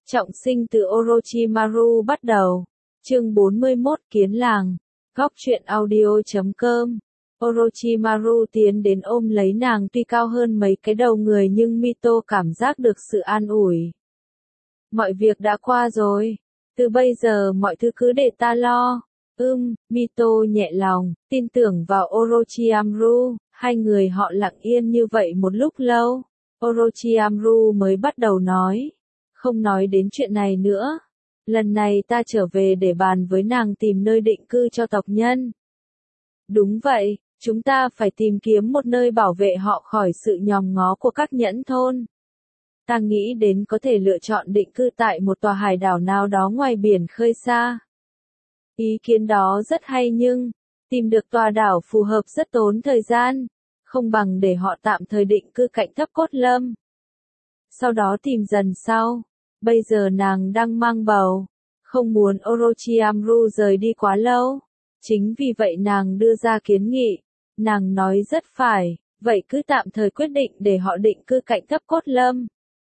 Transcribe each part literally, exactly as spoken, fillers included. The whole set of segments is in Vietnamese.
Trọng sinh từ Orochimaru bắt đầu. Chương bốn mươi mốt Kiến làng. Góc truyện audio chấm com. Orochimaru tiến đến ôm lấy nàng, tuy cao hơn mấy cái đầu người nhưng Mito cảm giác được sự an ủi. Mọi việc đã qua rồi. Từ bây giờ mọi thứ cứ để ta lo. Ưm, Mito nhẹ lòng, tin tưởng vào Orochimaru. Hai người họ lặng yên như vậy một lúc lâu. Orochimaru mới bắt đầu nói. Không nói đến chuyện này nữa. Lần này ta trở về để bàn với nàng tìm nơi định cư cho tộc nhân. Đúng vậy, chúng ta phải tìm kiếm một nơi bảo vệ họ khỏi sự nhòm ngó của các nhẫn thôn. Ta nghĩ đến có thể lựa chọn định cư tại một tòa hải đảo nào đó ngoài biển khơi xa. Ý kiến đó rất hay nhưng, tìm được tòa đảo phù hợp rất tốn thời gian, không bằng để họ tạm thời định cư cạnh thấp cốt lâm. Sau đó tìm dần sau. Bây giờ nàng đang mang bầu, không muốn Orochimaru rời đi quá lâu. Chính vì vậy nàng đưa ra kiến nghị. Nàng nói rất phải, vậy cứ tạm thời quyết định để họ định cư cạnh thấp cốt lâm.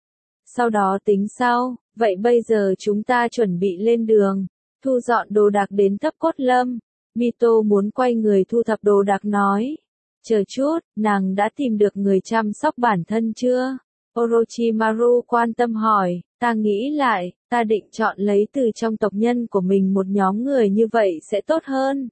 Sau đó tính sau, vậy bây giờ chúng ta chuẩn bị lên đường, thu dọn đồ đạc đến thấp cốt lâm. Mito muốn quay người thu thập đồ đạc nói. Chờ chút, nàng đã tìm được người chăm sóc bản thân chưa? Orochimaru quan tâm hỏi, ta nghĩ lại, ta định chọn lấy từ trong tộc nhân của mình một nhóm người như vậy sẽ tốt hơn.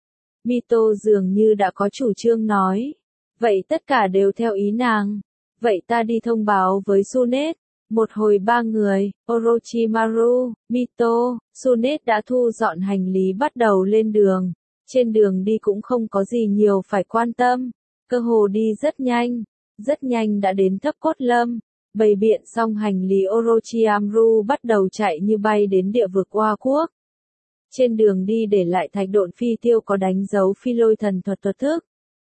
Mito dường như đã có chủ trương nói. Vậy tất cả đều theo ý nàng. Vậy ta đi thông báo với Tsunade. Một hồi ba người, Orochimaru, Mito, Tsunade đã thu dọn hành lý bắt đầu lên đường. Trên đường đi cũng không có gì nhiều phải quan tâm. Cơ hồ đi rất nhanh. Rất nhanh đã đến thấp cốt lâm. Bày biện xong hành lý Orochimaru bắt đầu chạy như bay đến địa vực Oa Quốc. Trên đường đi để lại thạch độn phi tiêu có đánh dấu phi lôi thần thuật thuật thức.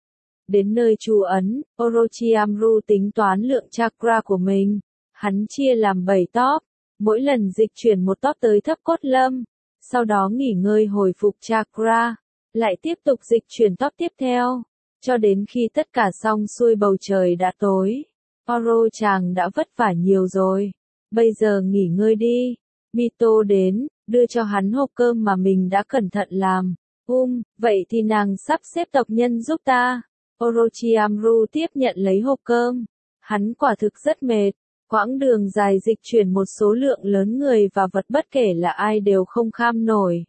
Đến nơi trú ấn, Orochimaru tính toán lượng chakra của mình. Hắn chia làm bảy top, mỗi lần dịch chuyển một top tới thấp cốt lâm. Sau đó nghỉ ngơi hồi phục chakra, lại tiếp tục dịch chuyển top tiếp theo. Cho đến khi tất cả xong xuôi bầu trời đã tối. Oro chàng đã vất vả nhiều rồi. Bây giờ nghỉ ngơi đi. Mito đến, đưa cho hắn hộp cơm mà mình đã cẩn thận làm. Um, vậy thì nàng sắp xếp tộc nhân giúp ta. Orochimaru tiếp nhận lấy hộp cơm. Hắn quả thực rất mệt. Quãng đường dài dịch chuyển một số lượng lớn người và vật bất kể là ai đều không kham nổi.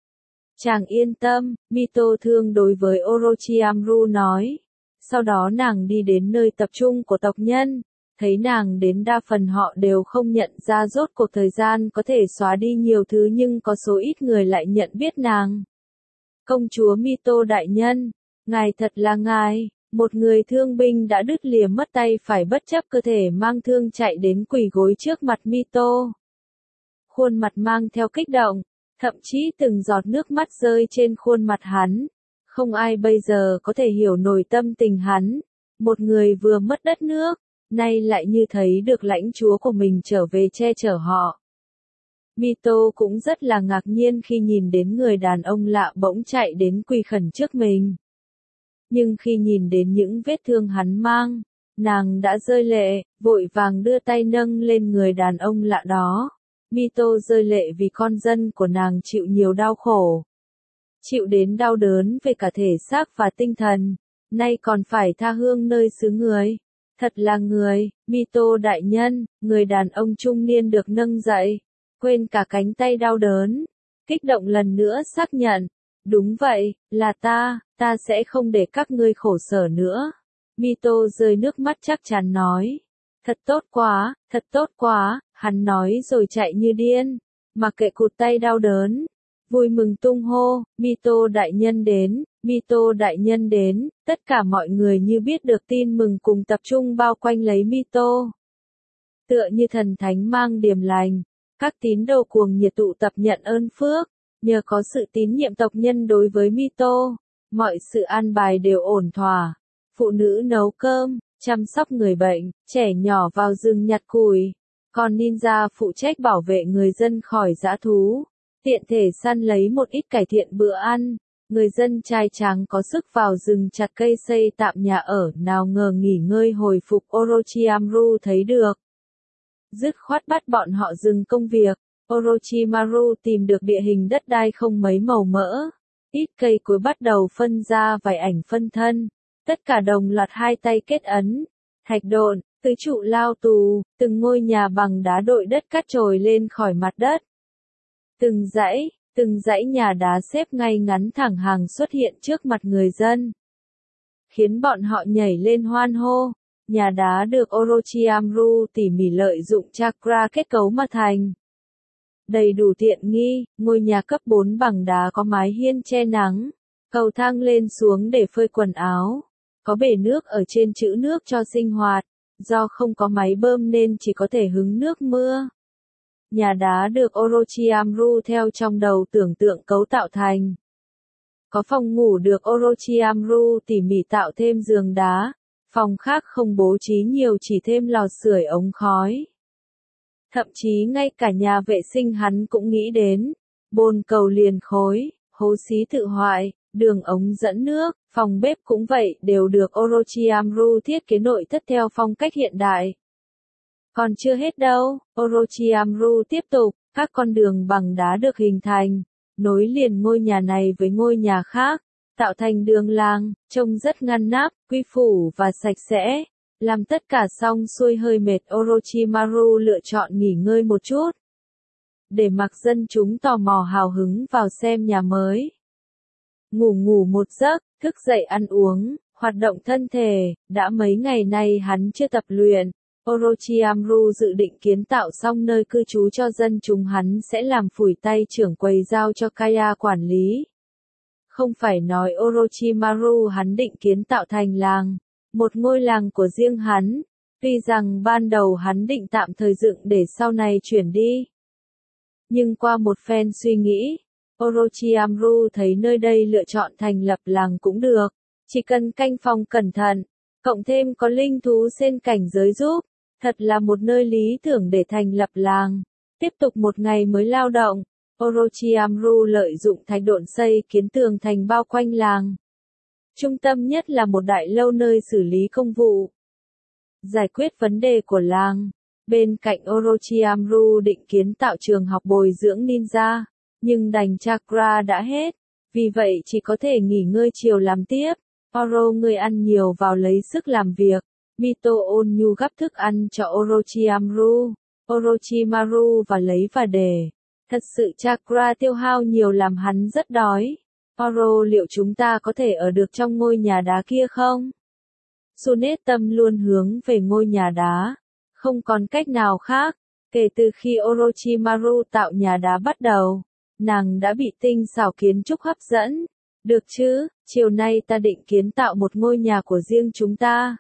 Chàng yên tâm, Mito thương đối với Orochimaru nói. Sau đó nàng đi đến nơi tập trung của tộc nhân. Thấy nàng đến đa phần họ đều không nhận ra rốt cuộc thời gian có thể xóa đi nhiều thứ nhưng có số ít người lại nhận biết nàng. Công chúa Mito đại nhân, ngài thật là ngài. Một người thương binh đã đứt lìa mất tay phải bất chấp cơ thể mang thương chạy đến quỳ gối trước mặt Mito. Khuôn mặt mang theo kích động. Thậm chí từng giọt nước mắt rơi trên khuôn mặt hắn. Không ai bây giờ có thể hiểu nổi tâm tình hắn. Một người vừa mất đất nước, nay lại như thấy được lãnh chúa của mình trở về che chở họ. Mito cũng rất là ngạc nhiên khi nhìn đến người đàn ông lạ bỗng chạy đến quỳ khẩn trước mình. Nhưng khi nhìn đến những vết thương hắn mang, nàng đã rơi lệ, vội vàng đưa tay nâng lên người đàn ông lạ đó. Mito rơi lệ vì con dân của nàng chịu nhiều đau khổ. Chịu đến đau đớn về cả thể xác và tinh thần. Nay còn phải tha hương nơi xứ người. Thật là người, Mito đại nhân, người đàn ông trung niên được nâng dậy. Quên cả cánh tay đau đớn. Kích động lần nữa xác nhận. Đúng vậy, là ta, ta sẽ không để các ngươi khổ sở nữa. Mito rơi nước mắt chắc chắn nói. Thật tốt quá, thật tốt quá, hắn nói rồi chạy như điên. Mặc kệ cụt tay đau đớn. Vui mừng tung hô, Mito đại nhân đến, Mito đại nhân đến, tất cả mọi người như biết được tin mừng cùng tập trung bao quanh lấy Mito. Tựa như thần thánh mang điềm lành, các tín đồ cuồng nhiệt tụ tập nhận ơn phước, nhờ có sự tín nhiệm tộc nhân đối với Mito, mọi sự an bài đều ổn thỏa. Phụ nữ nấu cơm, chăm sóc người bệnh, trẻ nhỏ vào rừng nhặt củi, còn ninja phụ trách bảo vệ người dân khỏi dã thú. Tiện thể săn lấy một ít cải thiện bữa ăn, người dân trai trắng có sức vào rừng chặt cây xây tạm nhà ở, nào ngờ nghỉ ngơi hồi phục Orochimaru thấy được. dứt khoát bắt bọn họ dừng công việc. Orochimaru tìm được địa hình đất đai không mấy màu mỡ. Ít cây cối bắt đầu phân ra vài ảnh phân thân. Tất cả đồng loạt hai tay kết ấn. Thạch độn, tứ trụ lao tù, từng ngôi nhà bằng đá đội đất cắt trồi lên khỏi mặt đất. Từng dãy, từng dãy nhà đá xếp ngay ngắn thẳng hàng xuất hiện trước mặt người dân. Khiến bọn họ nhảy lên hoan hô. Nhà đá được Orochimaru tỉ mỉ lợi dụng chakra kết cấu mà thành. Đầy đủ tiện nghi, ngôi nhà cấp bốn bằng đá có mái hiên che nắng, cầu thang lên xuống để phơi quần áo, có bể nước ở trên trữ nước cho sinh hoạt, do không có máy bơm nên chỉ có thể hứng nước mưa. Nhà đá được Orochimaru theo trong đầu tưởng tượng cấu tạo thành. Có phòng ngủ được Orochimaru tỉ mỉ tạo thêm giường đá, phòng khác không bố trí nhiều chỉ thêm lò sưởi ống khói. Thậm chí ngay cả nhà vệ sinh hắn cũng nghĩ đến, bồn cầu liền khối, hố xí tự hoại, đường ống dẫn nước, phòng bếp cũng vậy đều được Orochimaru thiết kế nội thất theo phong cách hiện đại. Còn chưa hết đâu, Orochimaru tiếp tục, các con đường bằng đá được hình thành, nối liền ngôi nhà này với ngôi nhà khác, tạo thành đường làng, trông rất ngăn nắp, quy củ và sạch sẽ. Làm tất cả xong xuôi hơi mệt, Orochimaru lựa chọn nghỉ ngơi một chút. Để mặc dân chúng tò mò hào hứng vào xem nhà mới. Ngủ ngủ một giấc, thức dậy ăn uống, hoạt động thân thể, đã mấy ngày nay hắn chưa tập luyện. Orochimaru dự định kiến tạo xong nơi cư trú cho dân chúng hắn sẽ làm phủi tay trưởng quầy giao cho Kaya quản lý. Không phải nói Orochimaru hắn định kiến tạo thành làng. Một ngôi làng của riêng hắn, tuy rằng ban đầu hắn định tạm thời dựng để sau này chuyển đi. Nhưng qua một phen suy nghĩ, Orochimaru thấy nơi đây lựa chọn thành lập làng cũng được, chỉ cần canh phòng cẩn thận, cộng thêm có linh thú xen cảnh giới giúp, thật là một nơi lý tưởng để thành lập làng. Tiếp tục một ngày mới lao động, Orochimaru lợi dụng thạch độn xây kiến tường thành bao quanh làng. Trung tâm nhất là một đại lâu nơi xử lý công vụ. Giải quyết vấn đề của làng. Bên cạnh Orochimaru định kiến tạo trường học bồi dưỡng ninja, nhưng đành chakra đã hết, vì vậy chỉ có thể nghỉ ngơi chiều làm tiếp. Oro người ăn nhiều vào lấy sức làm việc. Mito ôn nhu gắp thức ăn cho Orochimaru. Orochimaru và lấy và để. Thật sự chakra tiêu hao nhiều làm hắn rất đói. Oro liệu chúng ta có thể ở được trong ngôi nhà đá kia không? Tsunade tâm luôn hướng về ngôi nhà đá. Không còn cách nào khác. Kể từ khi Orochimaru tạo nhà đá bắt đầu, nàng đã bị tinh xảo kiến trúc hấp dẫn. Được chứ, chiều nay ta định kiến tạo một ngôi nhà của riêng chúng ta.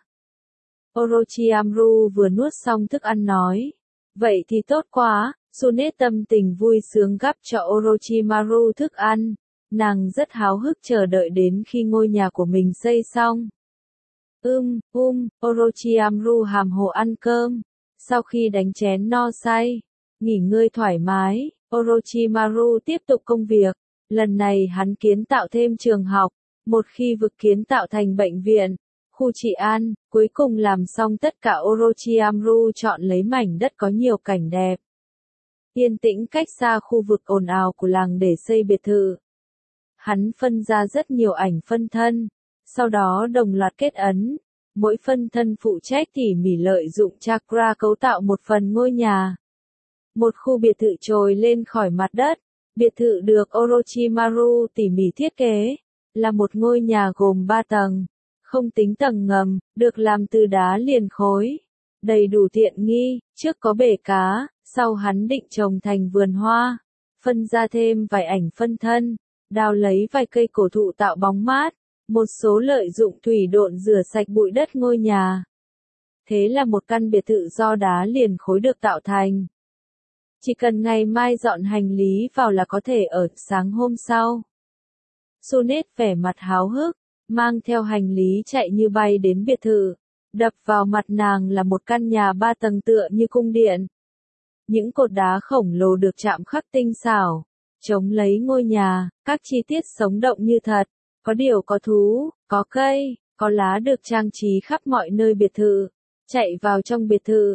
Orochimaru vừa nuốt xong thức ăn nói. Vậy thì tốt quá, Tsunade tâm tình vui sướng gắp cho Orochimaru thức ăn. Nàng rất háo hức chờ đợi đến khi ngôi nhà của mình xây xong. Ưm, um, Orochimaru hàm hồ ăn cơm. Sau khi đánh chén no say, nghỉ ngơi thoải mái, Orochimaru tiếp tục công việc. Lần này hắn kiến tạo thêm trường học. Một khi vực kiến tạo thành bệnh viện, khu trị an, cuối cùng làm xong tất cả Orochimaru chọn lấy mảnh đất có nhiều cảnh đẹp. Yên tĩnh cách xa khu vực ồn ào của làng để xây biệt thự. Hắn phân ra rất nhiều ảnh phân thân, sau đó đồng loạt kết ấn. Mỗi phân thân phụ trách tỉ mỉ lợi dụng chakra cấu tạo một phần ngôi nhà. Một khu biệt thự trồi lên khỏi mặt đất. Biệt thự được Orochimaru tỉ mỉ thiết kế, là một ngôi nhà gồm ba tầng, không tính tầng ngầm, được làm từ đá liền khối. Đầy đủ tiện nghi, trước có bể cá, sau hắn định trồng thành vườn hoa, phân ra thêm vài ảnh phân thân, đào lấy vài cây cổ thụ tạo bóng mát, một số lợi dụng thủy độn rửa sạch bụi đất ngôi nhà. Thế là một căn biệt thự do đá liền khối được tạo thành. Chỉ cần ngày mai dọn hành lý vào là có thể ở sáng hôm sau. Tsunade vẻ mặt háo hức, mang theo hành lý chạy như bay đến biệt thự. Đập vào mặt nàng là một căn nhà ba tầng tựa như cung điện. Những cột đá khổng lồ được chạm khắc tinh xảo, chống lấy ngôi nhà, các chi tiết sống động như thật. Có điều có thú, có cây, có lá được trang trí khắp mọi nơi biệt thự. Chạy vào trong biệt thự,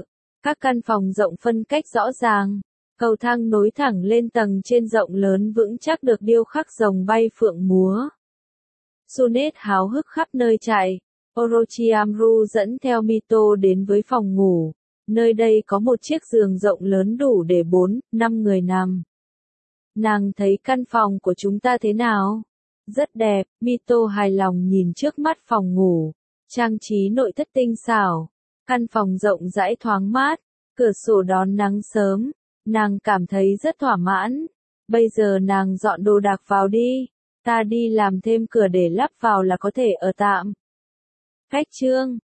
Các căn phòng rộng phân cách rõ ràng. Cầu thang nối thẳng lên tầng trên rộng lớn vững chắc được điêu khắc rồng bay phượng múa. Sunet háo hức khắp nơi chạy. Orochimaru dẫn theo Mito đến với phòng ngủ. Nơi đây có một chiếc giường rộng lớn đủ để bốn, năm người nằm. Nàng thấy căn phòng của chúng ta thế nào? Rất đẹp, Mito hài lòng nhìn trước mắt phòng ngủ. Trang trí nội thất tinh xảo. Căn phòng rộng rãi thoáng mát. Cửa sổ đón nắng sớm. Nàng cảm thấy rất thỏa mãn. Bây giờ nàng dọn đồ đạc vào đi. Ta đi làm thêm cửa để lắp vào là có thể ở tạm. Cách chương